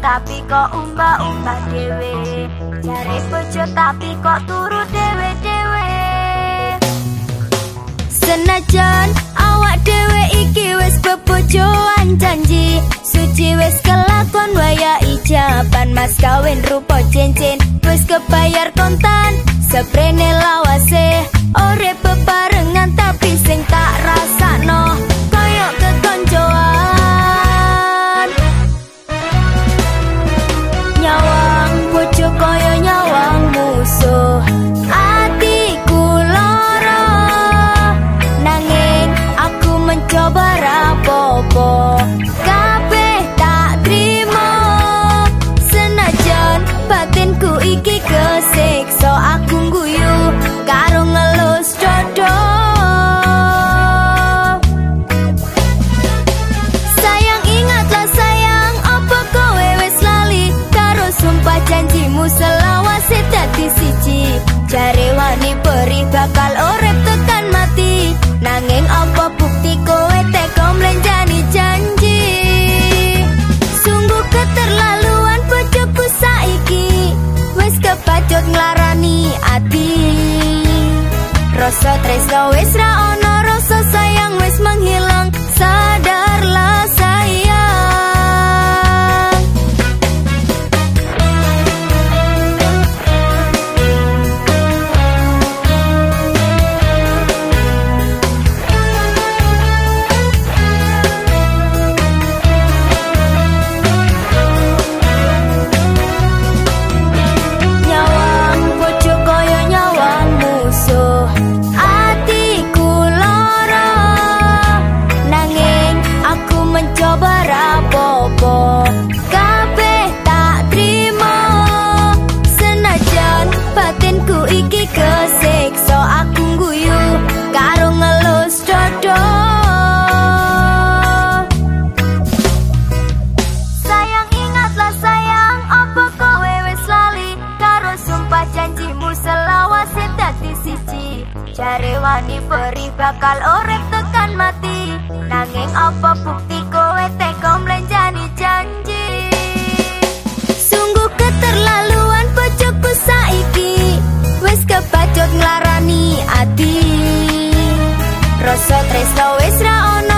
tapi kok umbah-umbah dhewe. Jare bojo tapi kok turu dhewe-dhewe. Senajan awak dhewe iki wis bebojoan janji, suci wis kelakon waya ijaban, mas kawin rupa cincin wis kebayar kontan, seprene lawase ore bebarengan tapi sing tak rasakno koyo kekoncoan. Nyawang bojo koyo nyawang musuh, atiku lara nanging aku mencoba rapopo, kabeh tak trimo. Senajan batinku iki kesiksa, aku guyu karo ngelus dodo. Sayang ingatlah sayang, apa kowe wis lali karo sumpah janjimu selawase dadi siji. Jare wani beri bakal urip tekan mati, nanging apa bukti kowe teko mlenjani janji. Sungguh keterlaluan bojoku saiki, wis kebacut nglarani ati. Rasa tresno wis ra ono, rasa sayang wis menghilang, sadarlah sayang. Nyawang bojo koyo nyawang musuh, atiku lara nanging aku mencoba rapopo, kabeh tak trimo. Senajan batinku iki kesiksa, aku guyu karo ngelus dodo. Sayang ingatlah sayang, apa kowe wis lali karo sumpah janjimu selawase dadi siji. Jare wani beri bakal urip tekan mati, nanging apa bukti kowe teko mlenjani janji. Sungguh keterlaluan bojoku saiki, wis kebacut nglarani ati. Rasa tresno wis ra ono,